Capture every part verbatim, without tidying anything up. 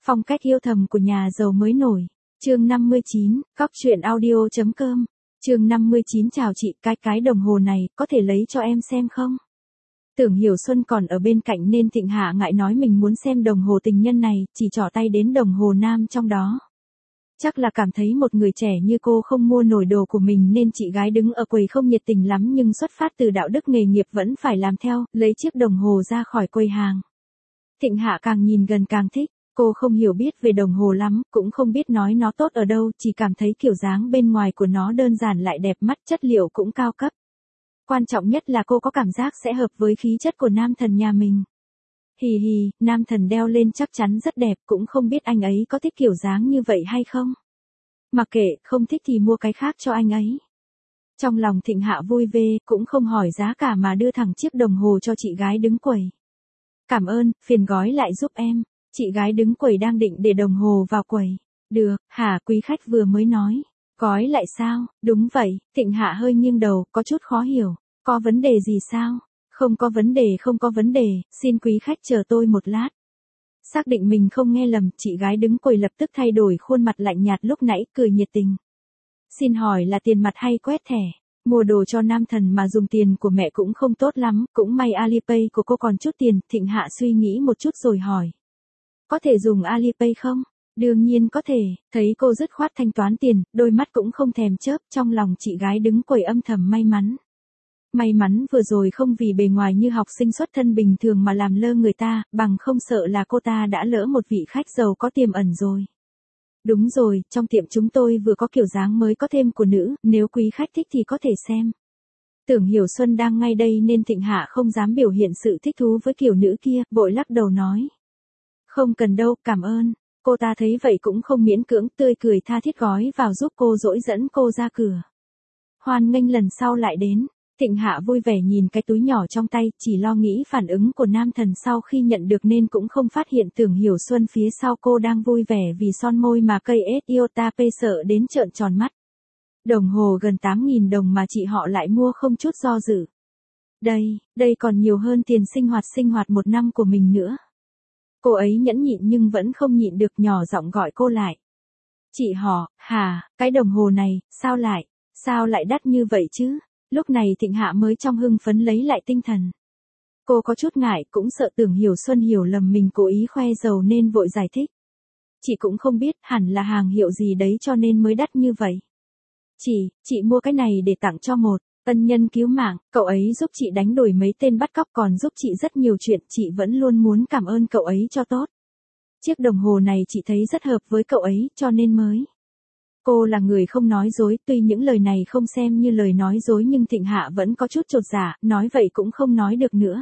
Phong cách yêu thầm của nhà giàu mới nổi. Chương năm mươi chín, Cóc truyện audio.com. Chương năm mươi chín chào chị, cái cái đồng hồ này, có thể lấy cho em xem không? Tưởng Hiểu Xuân còn ở bên cạnh nên Thịnh Hạ ngại nói mình muốn xem đồng hồ tình nhân này, chỉ trỏ tay đến đồng hồ nam trong đó. Chắc là cảm thấy một người trẻ như cô không mua nổi đồ của mình nên chị gái đứng ở quầy không nhiệt tình lắm, nhưng xuất phát từ đạo đức nghề nghiệp vẫn phải làm theo, lấy chiếc đồng hồ ra khỏi quầy hàng. Thịnh Hạ càng nhìn gần càng thích. Cô không hiểu biết về đồng hồ lắm, cũng không biết nói nó tốt ở đâu, chỉ cảm thấy kiểu dáng bên ngoài của nó đơn giản lại đẹp mắt, chất liệu cũng cao cấp. Quan trọng nhất là cô có cảm giác sẽ hợp với khí chất của nam thần nhà mình. Hì hì, nam thần đeo lên chắc chắn rất đẹp, cũng không biết anh ấy có thích kiểu dáng như vậy hay không. Mặc kệ, không thích thì mua cái khác cho anh ấy. Trong lòng Thịnh Hạ vui vẻ, cũng không hỏi giá cả mà đưa thẳng chiếc đồng hồ cho chị gái đứng quầy. Cảm ơn, phiền gói lại giúp em. Chị gái đứng quầy đang định để đồng hồ vào quầy. Được, hả, quý khách vừa mới nói. Gói lại sao? Đúng vậy, Thịnh Hạ hơi nghiêng đầu, có chút khó hiểu. Có vấn đề gì sao? Không có vấn đề, không có vấn đề, xin quý khách chờ tôi một lát. Xác định mình không nghe lầm, chị gái đứng quầy lập tức thay đổi khuôn mặt lạnh nhạt lúc nãy, cười nhiệt tình. Xin hỏi là tiền mặt hay quét thẻ? Mua đồ cho nam thần mà dùng tiền của mẹ cũng không tốt lắm, cũng may Alipay của cô còn chút tiền. Thịnh Hạ suy nghĩ một chút rồi hỏi. Có thể dùng Alipay không? Đương nhiên có thể, thấy cô dứt khoát thanh toán tiền, đôi mắt cũng không thèm chớp, trong lòng chị gái đứng quầy âm thầm may mắn. May mắn vừa rồi không vì bề ngoài như học sinh xuất thân bình thường mà làm lơ người ta, bằng không sợ là cô ta đã lỡ một vị khách giàu có tiềm ẩn rồi. Đúng rồi, trong tiệm chúng tôi vừa có kiểu dáng mới có thêm của nữ, nếu quý khách thích thì có thể xem. Tưởng Hiểu Xuân đang ngay đây nên Thịnh Hạ không dám biểu hiện sự thích thú với kiểu nữ kia, vội lắc đầu nói. Không cần đâu, cảm ơn. Cô ta thấy vậy cũng không miễn cưỡng, tươi cười tha thiết gói vào giúp cô dỗi dẫn cô ra cửa. Hoan nghênh lần sau lại đến. Thịnh Hạ vui vẻ nhìn cái túi nhỏ trong tay, chỉ lo nghĩ phản ứng của nam thần sau khi nhận được nên cũng không phát hiện Tưởng Hiểu Xuân phía sau cô đang vui vẻ vì son môi mà cây ét iota p sợ đến trợn tròn mắt. Đồng hồ gần tám nghìn đồng mà chị họ lại mua không chút do dự. Đây, đây còn nhiều hơn tiền sinh hoạt sinh hoạt một năm của mình nữa. Cô ấy nhẫn nhịn nhưng vẫn không nhịn được, nhỏ giọng gọi cô lại. Chị họ, hà, cái đồng hồ này, sao lại, sao lại đắt như vậy chứ? Lúc này Thịnh Hạ mới trong hưng phấn lấy lại tinh thần. Cô có chút ngại, cũng sợ Tưởng Hiểu Xuân hiểu lầm mình cố ý khoe giàu nên vội giải thích. Chị cũng không biết, hẳn là hàng hiệu gì đấy cho nên mới đắt như vậy. Chị, chị mua cái này để tặng cho một ân nhân cứu mạng, cậu ấy giúp chị đánh đuổi mấy tên bắt cóc còn giúp chị rất nhiều chuyện, chị vẫn luôn muốn cảm ơn cậu ấy cho tốt. Chiếc đồng hồ này chị thấy rất hợp với cậu ấy, cho nên mới. Cô là người không nói dối, tuy những lời này không xem như lời nói dối nhưng Thịnh Hạ vẫn có chút chột dạ, nói vậy cũng không nói được nữa.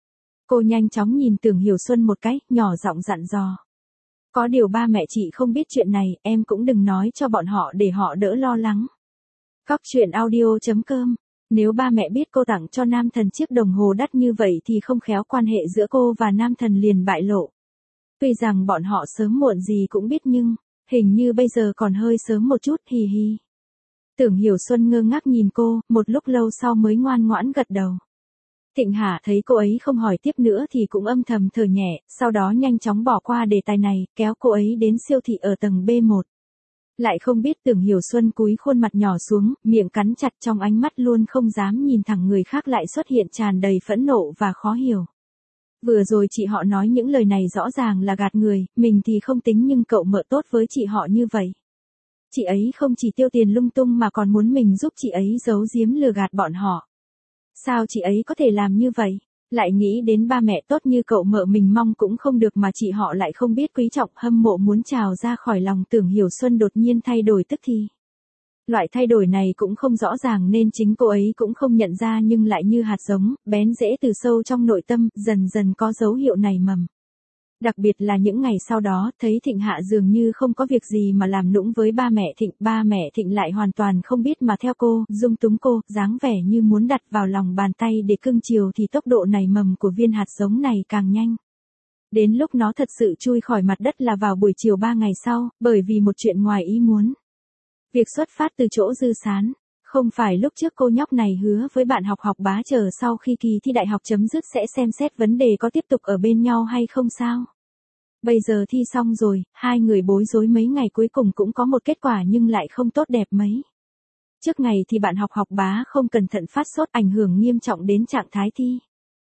Cô nhanh chóng nhìn Tưởng Hiểu Xuân một cái, nhỏ giọng dặn dò. Có điều ba mẹ chị không biết chuyện này, em cũng đừng nói cho bọn họ để họ đỡ lo lắng. Cóc truyện audio.com. Nếu ba mẹ biết cô tặng cho nam thần chiếc đồng hồ đắt như vậy thì không khéo quan hệ giữa cô và nam thần liền bại lộ. Tuy rằng bọn họ sớm muộn gì cũng biết nhưng, hình như bây giờ còn hơi sớm một chút, hì hì. Tưởng Hiểu Xuân ngơ ngác nhìn cô, một lúc lâu sau mới ngoan ngoãn gật đầu. Thịnh Hạ thấy cô ấy không hỏi tiếp nữa thì cũng âm thầm thở nhẹ, sau đó nhanh chóng bỏ qua đề tài này, kéo cô ấy đến siêu thị ở tầng bê một. Lại không biết Tưởng Hiểu Xuân cúi khuôn mặt nhỏ xuống, miệng cắn chặt, trong ánh mắt luôn không dám nhìn thẳng người khác lại xuất hiện tràn đầy phẫn nộ và khó hiểu. Vừa rồi chị họ nói những lời này rõ ràng là gạt người, mình thì không tính nhưng cậu mợ tốt với chị họ như vậy. Chị ấy không chỉ tiêu tiền lung tung mà còn muốn mình giúp chị ấy giấu giếm lừa gạt bọn họ. Sao chị ấy có thể làm như vậy? Lại nghĩ đến ba mẹ tốt như cậu mợ mình mong cũng không được mà chị họ lại không biết quý trọng, hâm mộ muốn trào ra khỏi lòng. Tưởng Hiểu Xuân đột nhiên thay đổi tức thì. Loại thay đổi này cũng không rõ ràng nên chính cô ấy cũng không nhận ra nhưng lại như hạt giống, bén rễ từ sâu trong nội tâm, dần dần có dấu hiệu nảy mầm. Đặc biệt là những ngày sau đó, thấy Thịnh Hạ dường như không có việc gì mà làm nũng với ba mẹ Thịnh, ba mẹ Thịnh lại hoàn toàn không biết mà theo cô, dung túng cô, dáng vẻ như muốn đặt vào lòng bàn tay để cưng chiều thì tốc độ nảy mầm của viên hạt giống này càng nhanh. Đến lúc nó thật sự chui khỏi mặt đất là vào buổi chiều ba ngày sau, bởi vì một chuyện ngoài ý muốn. Việc xuất phát từ chỗ Dư Sán. Không phải lúc trước cô nhóc này hứa với bạn học học bá chờ sau khi kỳ thi đại học chấm dứt sẽ xem xét vấn đề có tiếp tục ở bên nhau hay không sao? Bây giờ thi xong rồi, hai người bối rối mấy ngày cuối cùng cũng có một kết quả nhưng lại không tốt đẹp mấy. Trước ngày thì bạn học học bá không cẩn thận phát sốt ảnh hưởng nghiêm trọng đến trạng thái thi.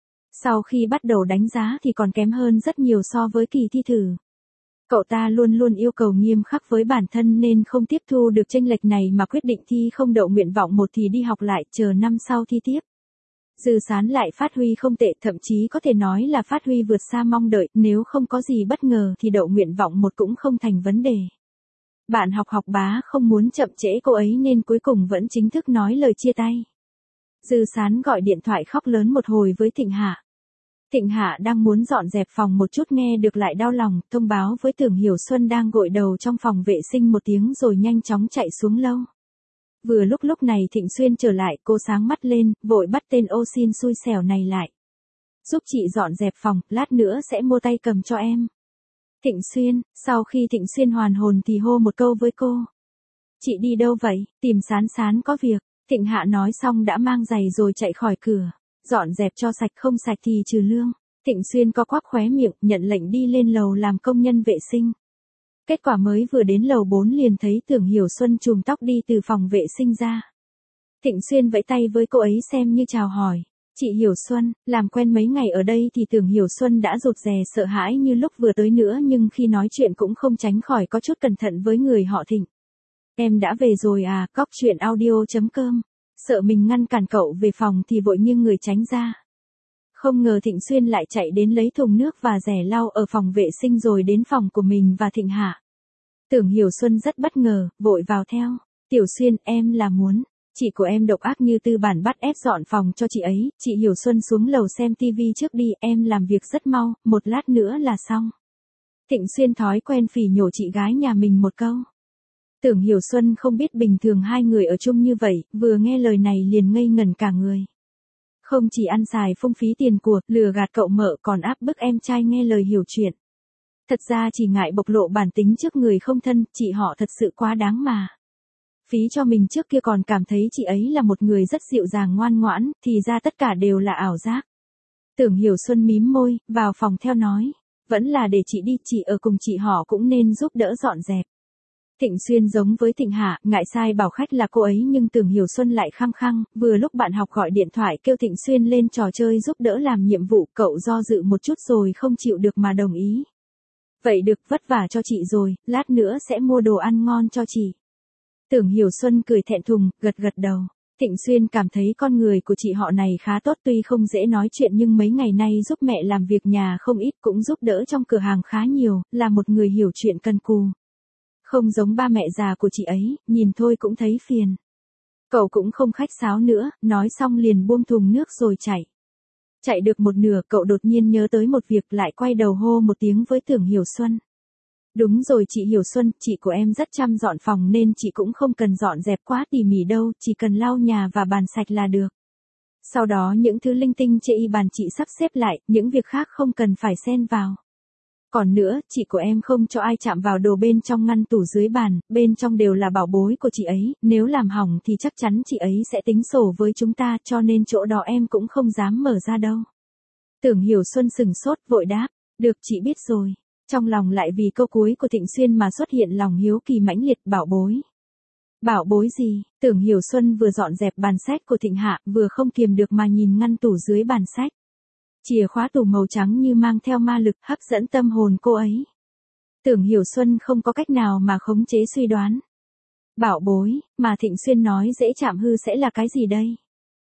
Sau khi bắt đầu đánh giá thì còn kém hơn rất nhiều so với kỳ thi thử. Cậu ta luôn luôn yêu cầu nghiêm khắc với bản thân nên không tiếp thu được chênh lệch này mà quyết định thi không đậu nguyện vọng một thì đi học lại chờ năm sau thi tiếp. Dư Sán lại phát huy không tệ, thậm chí có thể nói là phát huy vượt xa mong đợi, nếu không có gì bất ngờ thì đậu nguyện vọng một cũng không thành vấn đề. Bạn học học bá không muốn chậm trễ cô ấy nên cuối cùng vẫn chính thức nói lời chia tay. Dư Sán gọi điện thoại khóc lớn một hồi với Thịnh Hạ. Thịnh Hạ đang muốn dọn dẹp phòng một chút nghe được lại đau lòng, thông báo với Tưởng Hiểu Xuân đang gội đầu trong phòng vệ sinh một tiếng rồi nhanh chóng chạy xuống lâu. Vừa lúc lúc này Thịnh Xuyên trở lại, cô sáng mắt lên, vội bắt tên ô xin xui xẻo này lại. Giúp chị dọn dẹp phòng, lát nữa sẽ mua tay cầm cho em. Thịnh Xuyên, sau khi Thịnh Xuyên hoàn hồn thì hô một câu với cô. Chị đi đâu vậy, tìm Sán Sán có việc. Thịnh Hạ nói xong đã mang giày rồi chạy khỏi cửa. Dọn dẹp cho sạch, không sạch thì trừ lương. Thịnh Xuyên co quắp khóe miệng, nhận lệnh đi lên lầu làm công nhân vệ sinh. Kết quả mới vừa đến lầu bốn liền thấy Tưởng Hiểu Xuân chùm tóc đi từ phòng vệ sinh ra. Thịnh Xuyên vẫy tay với cô ấy xem như chào hỏi. Chị Hiểu Xuân, làm quen mấy ngày ở đây thì Tưởng Hiểu Xuân đã rụt rè sợ hãi như lúc vừa tới nữa nhưng khi nói chuyện cũng không tránh khỏi có chút cẩn thận với người họ Thịnh. Em đã về rồi à, cóc truyện audio chấm com. Sợ mình ngăn cản cậu về phòng thì vội nghiêng người tránh ra. Không ngờ Thịnh Xuyên lại chạy đến lấy thùng nước và rẻ lau ở phòng vệ sinh rồi đến phòng của mình và Thịnh Hạ. Tưởng Hiểu Xuân rất bất ngờ, vội vào theo. Tiểu Xuyên, em là muốn. Chị của em độc ác như tư bản bắt ép dọn phòng cho chị ấy. Chị Hiểu Xuân xuống lầu xem tivi trước đi, em làm việc rất mau, một lát nữa là xong. Thịnh Xuyên thói quen phỉ nhổ chị gái nhà mình một câu. Tưởng Hiểu Xuân không biết bình thường hai người ở chung như vậy, vừa nghe lời này liền ngây ngẩn cả người. Không chỉ ăn xài phung phí tiền của, lừa gạt cậu mợ còn áp bức em trai nghe lời hiểu chuyện. Thật ra chỉ ngại bộc lộ bản tính trước người không thân, chị họ thật sự quá đáng mà. Phí cho mình trước kia còn cảm thấy chị ấy là một người rất dịu dàng ngoan ngoãn, thì ra tất cả đều là ảo giác. Tưởng Hiểu Xuân mím môi, vào phòng theo nói. Vẫn là để chị đi, chị ở cùng chị họ cũng nên giúp đỡ dọn dẹp. Thịnh Xuyên giống với Thịnh Hạ, ngại sai bảo khách là cô ấy nhưng Tưởng Hiểu Xuân lại khăng khăng, vừa lúc bạn học gọi điện thoại kêu Thịnh Xuyên lên trò chơi giúp đỡ làm nhiệm vụ, cậu do dự một chút rồi không chịu được mà đồng ý. Vậy được, vất vả cho chị rồi, lát nữa sẽ mua đồ ăn ngon cho chị. Tưởng Hiểu Xuân cười thẹn thùng, gật gật đầu. Thịnh Xuyên cảm thấy con người của chị họ này khá tốt, tuy không dễ nói chuyện nhưng mấy ngày nay giúp mẹ làm việc nhà không ít, cũng giúp đỡ trong cửa hàng khá nhiều, là một người hiểu chuyện cần cù. Không giống ba mẹ già của chị ấy, nhìn thôi cũng thấy phiền. Cậu cũng không khách sáo nữa, nói xong liền buông thùng nước rồi chạy. Chạy được một nửa cậu đột nhiên nhớ tới một việc, lại quay đầu hô một tiếng với Tưởng Hiểu Xuân. Đúng rồi chị Hiểu Xuân, chị của em rất chăm dọn phòng nên chị cũng không cần dọn dẹp quá tỉ mỉ đâu, chỉ cần lau nhà và bàn sạch là được. Sau đó những thứ linh tinh chê y bàn chị sắp xếp lại, những việc khác không cần phải xen vào. Còn nữa, chị của em không cho ai chạm vào đồ bên trong ngăn tủ dưới bàn, bên trong đều là bảo bối của chị ấy, nếu làm hỏng thì chắc chắn chị ấy sẽ tính sổ với chúng ta, cho nên chỗ đó em cũng không dám mở ra đâu. Tưởng Hiểu Xuân sừng sốt vội đáp, được chị biết rồi. Trong lòng lại vì câu cuối của Thịnh Xuyên mà xuất hiện lòng hiếu kỳ mãnh liệt, bảo bối. Bảo bối gì? Tưởng Hiểu Xuân vừa dọn dẹp bàn sách của Thịnh Hạ, vừa không kiềm được mà nhìn ngăn tủ dưới bàn sách. Chìa khóa tủ màu trắng như mang theo ma lực hấp dẫn tâm hồn cô ấy. Tưởng Hiểu Xuân không có cách nào mà khống chế suy đoán. Bảo bối, mà Thịnh Xuyên nói dễ chạm hư sẽ là cái gì đây?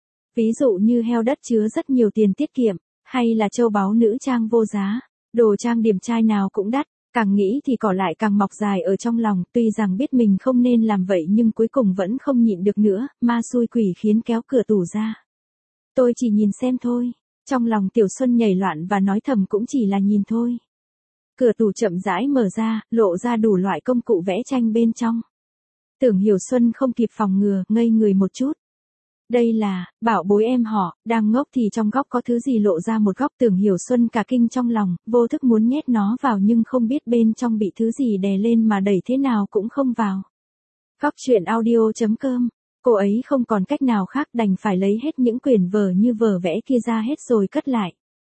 Ví dụ như heo đất chứa rất nhiều tiền tiết kiệm, hay là châu báu nữ trang vô giá, đồ trang điểm trai nào cũng đắt, càng nghĩ thì cỏ lại càng mọc dài ở trong lòng, tuy rằng biết mình không nên làm vậy nhưng cuối cùng vẫn không nhịn được nữa, ma xui quỷ khiến kéo cửa tủ ra. Tôi chỉ nhìn xem thôi. Trong lòng Tiểu Xuân nhảy loạn và nói thầm cũng chỉ là nhìn thôi. Cửa tủ chậm rãi mở ra, lộ ra đủ loại công cụ vẽ tranh bên trong. Tưởng Hiểu Xuân không kịp phòng ngừa, ngây người một chút. Đây là, bảo bối em họ, đang ngốc thì trong góc có thứ gì lộ ra một góc. Tưởng Hiểu Xuân cả kinh trong lòng, vô thức muốn nhét nó vào nhưng không biết bên trong bị thứ gì đè lên mà đẩy thế nào cũng không vào. Cóc truyện audio chấm com. Cô ấy không còn cách nào khác đành phải lấy hết những quyển vở như vở vẽ kia ra hết rồi cất lại.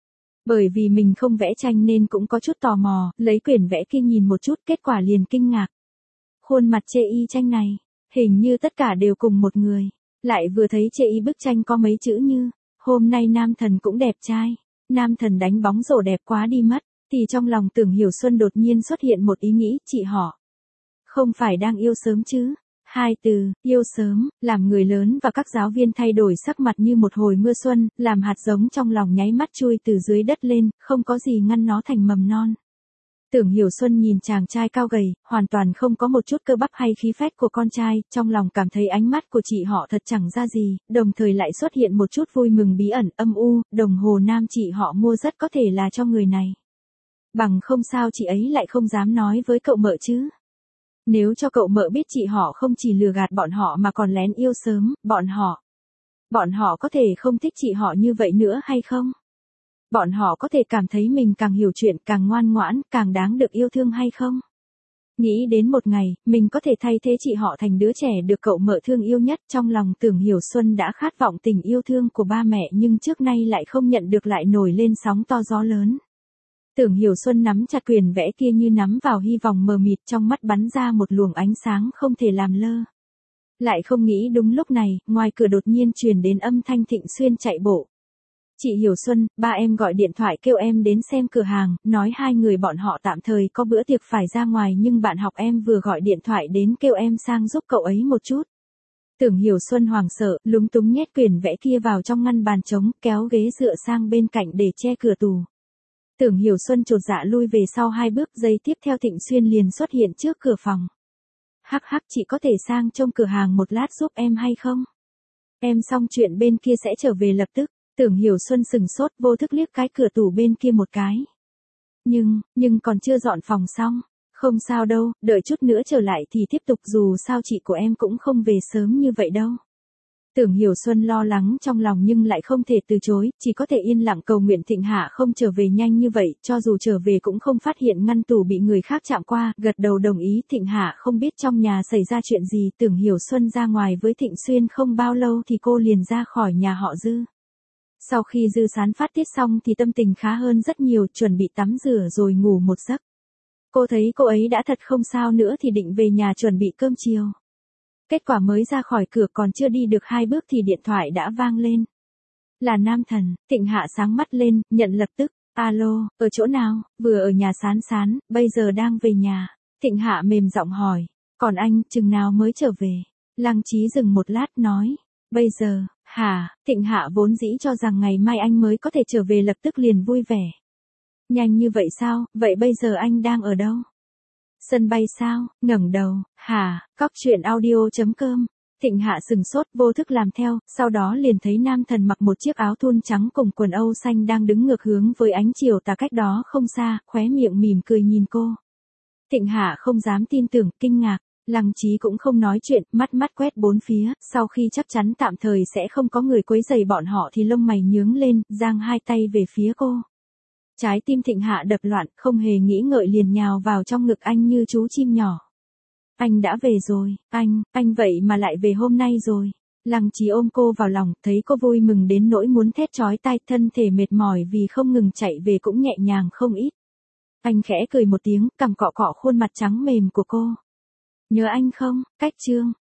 Bởi vì mình không vẽ tranh nên cũng có chút tò mò, lấy quyển vẽ kia nhìn một chút, kết quả liền kinh ngạc. Khuôn mặt chê y tranh này, hình như tất cả đều cùng một người. Lại vừa thấy chê y bức tranh có mấy chữ như, hôm nay nam thần cũng đẹp trai, nam thần đánh bóng rổ đẹp quá đi mất, thì trong lòng Tưởng Hiểu Xuân đột nhiên xuất hiện một ý nghĩ, chị họ. Không phải đang yêu sớm chứ? Hai từ, yêu sớm, làm người lớn và các giáo viên thay đổi sắc mặt như một hồi mưa xuân, làm hạt giống trong lòng nháy mắt chui từ dưới đất lên, không có gì ngăn nó thành mầm non. Tưởng Hiểu Xuân nhìn chàng trai cao gầy, hoàn toàn không có một chút cơ bắp hay khí phách của con trai, trong lòng cảm thấy ánh mắt của chị họ thật chẳng ra gì, đồng thời lại xuất hiện một chút vui mừng bí ẩn, âm u, đồng hồ nam chị họ mua rất có thể là cho người này. Bằng không sao chị ấy lại không dám nói với cậu mợ chứ. Nếu cho cậu mợ biết chị họ không chỉ lừa gạt bọn họ mà còn lén yêu sớm, bọn họ. Bọn họ có thể không thích chị họ như vậy nữa hay không? Bọn họ có thể cảm thấy mình càng hiểu chuyện, càng ngoan ngoãn, càng đáng được yêu thương hay không? Nghĩ đến một ngày, mình có thể thay thế chị họ thành đứa trẻ được cậu mợ thương yêu nhất, trong lòng Tưởng Hiểu Xuân đã khát vọng tình yêu thương của ba mẹ nhưng trước nay lại không nhận được, lại nổi lên sóng to gió lớn. Tưởng Hiểu Xuân nắm chặt quyển vẽ kia như nắm vào hy vọng mờ mịt, trong mắt bắn ra một luồng ánh sáng không thể làm lơ. Lại không nghĩ đúng lúc này, ngoài cửa đột nhiên truyền đến âm thanh Thịnh Xuyên chạy bộ. Chị Hiểu Xuân, ba em gọi điện thoại kêu em đến xem cửa hàng, nói hai người bọn họ tạm thời có bữa tiệc phải ra ngoài nhưng bạn học em vừa gọi điện thoại đến kêu em sang giúp cậu ấy một chút. Tưởng Hiểu Xuân hoảng sợ, lúng túng nhét quyển vẽ kia vào trong ngăn bàn trống, kéo ghế dựa sang bên cạnh để che cửa tủ. Tưởng Hiểu Xuân chột dạ lui về sau hai bước, giây tiếp theo Thịnh Xuyên liền xuất hiện trước cửa phòng. Hắc hắc, chị có thể sang trông cửa hàng một lát giúp em hay không? Em xong chuyện bên kia sẽ trở về lập tức. Tưởng Hiểu Xuân sừng sốt, vô thức liếc cái cửa tủ bên kia một cái. Nhưng, nhưng còn chưa dọn phòng xong. Không sao đâu, đợi chút nữa trở lại thì tiếp tục, dù sao chị của em cũng không về sớm như vậy đâu. Tưởng Hiểu Xuân lo lắng trong lòng nhưng lại không thể từ chối, chỉ có thể yên lặng cầu nguyện Thịnh Hạ không trở về nhanh như vậy, cho dù trở về cũng không phát hiện ngăn tủ bị người khác chạm qua, gật đầu đồng ý. Thịnh Hạ không biết trong nhà xảy ra chuyện gì, Tưởng Hiểu Xuân ra ngoài với Thịnh Xuyên không bao lâu thì cô liền ra khỏi nhà họ Dư. Sau khi Dư Sán phát tiết xong thì tâm tình khá hơn rất nhiều, chuẩn bị tắm rửa rồi ngủ một giấc. Cô thấy cô ấy đã thật không sao nữa thì định về nhà chuẩn bị cơm chiều. Kết quả mới ra khỏi cửa còn chưa đi được hai bước thì điện thoại đã vang lên. Là Nam Thần. Thịnh Hạ sáng mắt lên, nhận lập tức. Alo, ở chỗ nào? Vừa ở nhà Sán Sán, bây giờ đang về nhà. Thịnh Hạ mềm giọng hỏi. Còn anh, chừng nào mới trở về? Lăng Chí dừng một lát nói. Bây giờ, hả? Thịnh Hạ vốn dĩ cho rằng ngày mai anh mới có thể trở về, lập tức liền vui vẻ. Nhanh như vậy sao? Vậy bây giờ anh đang ở đâu? Sân bay sao? Ngẩng đầu, hả? Cóc truyện audio chấm com. Thịnh Hạ sừng sốt, vô thức làm theo, sau đó liền thấy Nam Thần mặc một chiếc áo thun trắng cùng quần âu xanh đang đứng ngược hướng với ánh chiều tà cách đó không xa, khóe miệng mỉm cười nhìn cô. Thịnh Hạ không dám tin tưởng, kinh ngạc. Lăng Chí cũng không nói chuyện, mắt mắt quét bốn phía, sau khi chắc chắn tạm thời sẽ không có người quấy rầy bọn họ thì lông mày nhướng lên, giang hai tay về phía cô. Trái tim Thịnh Hạ đập loạn, không hề nghĩ ngợi liền nhào vào trong ngực anh như chú chim nhỏ. Anh đã về rồi, anh, anh vậy mà lại về hôm nay rồi. Lăng Chí ôm cô vào lòng, thấy cô vui mừng đến nỗi muốn thét chói tai, thân thể mệt mỏi vì không ngừng chạy về cũng nhẹ nhàng không ít. Anh khẽ cười một tiếng, cằm cọ cọ khuôn mặt trắng mềm của cô. Nhớ anh không? Cách chương